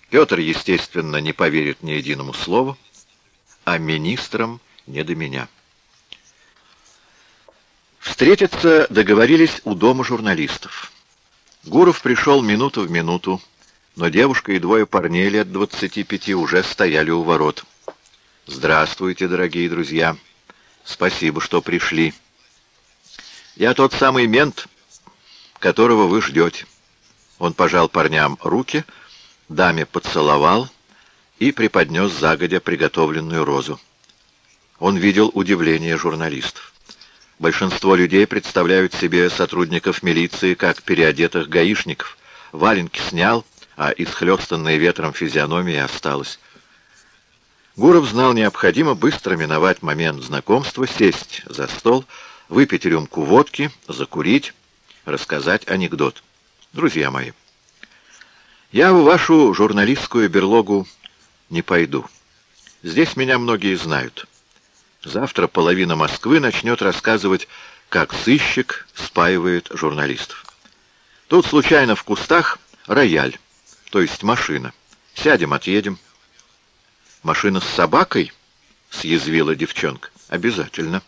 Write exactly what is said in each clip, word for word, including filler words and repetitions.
Петр, естественно, не поверит ни единому слову, а министрам не до меня. Встретиться договорились у дома журналистов. Гуров пришел минуту в минуту, но девушка и двое парней лет двадцати пяти уже стояли у ворот. «Здравствуйте, дорогие друзья! Спасибо, что пришли. Я тот самый мент, которого вы ждете». Он пожал парням руки, даме поцеловал и преподнес загодя приготовленную розу. Он видел удивление журналистов. Большинство людей представляют себе сотрудников милиции как переодетых гаишников. Валенки снял, а исхлёстанная ветром физиономия осталась. Гуров знал, необходимо быстро миновать момент знакомства, сесть за стол, выпить рюмку водки, закурить, рассказать анекдот. «Друзья мои, я в вашу журналистскую берлогу не пойду. Здесь меня многие знают. Завтра половина Москвы начнет рассказывать, как сыщик спаивает журналистов. Тут случайно в кустах рояль, то есть машина. Сядем, отъедем». «Машина с собакой?» — съязвила девчонка. «Обязательно».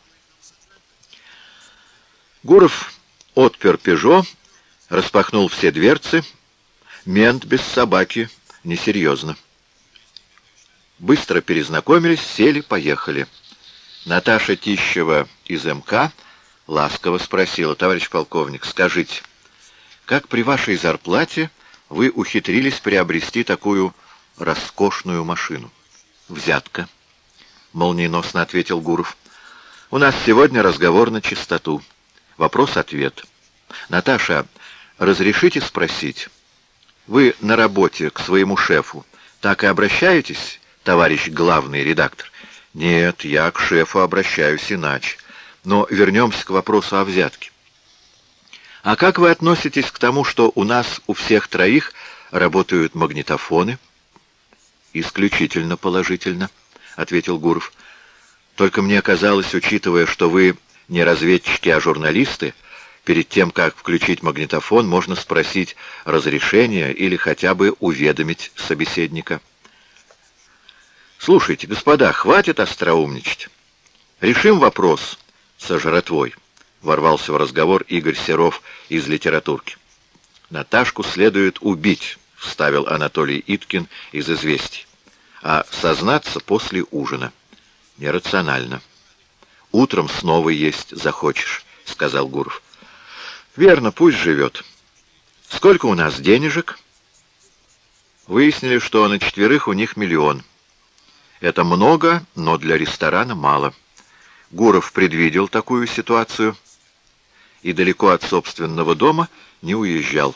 Гуров отпер «Пежо», распахнул все дверцы. Мент без собаки несерьезно. Быстро перезнакомились, сели, поехали. Наташа Тищева из МК ласково спросила: «Товарищ полковник, скажите, как при вашей зарплате вы ухитрились приобрести такую роскошную машину?» «Взятка», — молниеносно ответил Гуров. «У нас сегодня разговор на чистоту. Вопрос-ответ. Наташа, разрешите спросить, вы на работе к своему шефу так и обращаетесь, товарищ главный редактор?» «Нет, я к шефу обращаюсь иначе. Но вернемся к вопросу о взятке. А как вы относитесь к тому, что у нас у всех троих работают магнитофоны?» «Исключительно положительно», — ответил Гуров. «Только мне казалось, учитывая, что вы не разведчики, а журналисты, перед тем, как включить магнитофон, можно спросить разрешения или хотя бы уведомить собеседника». «Слушайте, господа, хватит остроумничать. Решим вопрос со жратвой», — ворвался в разговор Игорь Серов из литературки. «Наташку следует убить», — вставил Анатолий Иткин из «Известий», «а сознаться после ужина. Нерационально. Утром снова есть захочешь», — сказал Гуров. «Верно, пусть живет. Сколько у нас денежек?» Выяснили, что на четверых у них миллион. Это много, но для ресторана мало. Гуров предвидел такую ситуацию и далеко от собственного дома не уезжал.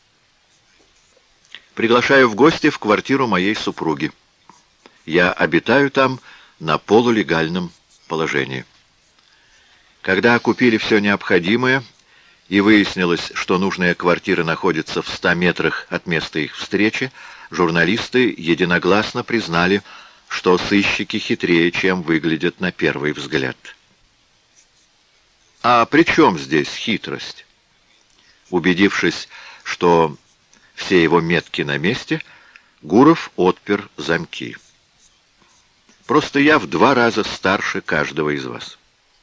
«Приглашаю в гости в квартиру моей супруги. Я обитаю там на полулегальном положении». Когда купили все необходимое и выяснилось, что нужная квартира находится в ста метрах от места их встречи, журналисты единогласно признали, что сыщики хитрее, чем выглядят на первый взгляд. А при чем здесь хитрость? Убедившись, что все его метки на месте, Гуров отпер замки. «Просто я в два раза старше каждого из вас».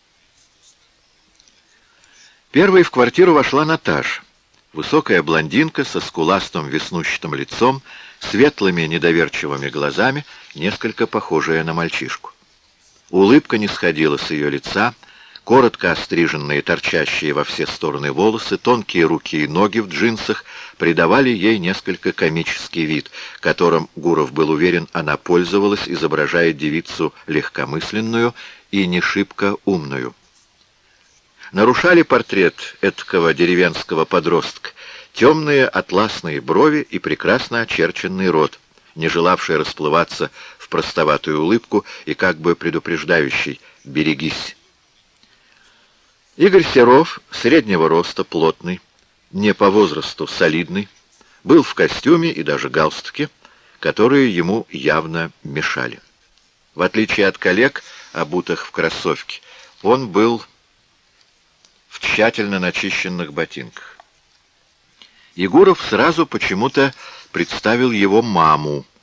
Первой в квартиру вошла Наташа. Высокая блондинка со скуластым веснущатым лицом, светлыми недоверчивыми глазами, несколько похожая на мальчишку. Улыбка не сходила с ее лица, коротко остриженные, торчащие во все стороны волосы, тонкие руки и ноги в джинсах придавали ей несколько комический вид, которым, Гуров был уверен, она пользовалась, изображая девицу легкомысленную и не шибко умную. Нарушали портрет эткого деревенского подростка темные атласные брови и прекрасно очерченный рот, не желавший расплываться в простоватую улыбку и как бы предупреждающий: «Берегись». Игорь Серов, среднего роста, плотный, не по возрасту солидный, был в костюме и даже галстуке, которые ему явно мешали. В отличие от коллег, обутых в кроссовки, он был в тщательно начищенных ботинках. Егоров сразу почему-то представил его маму,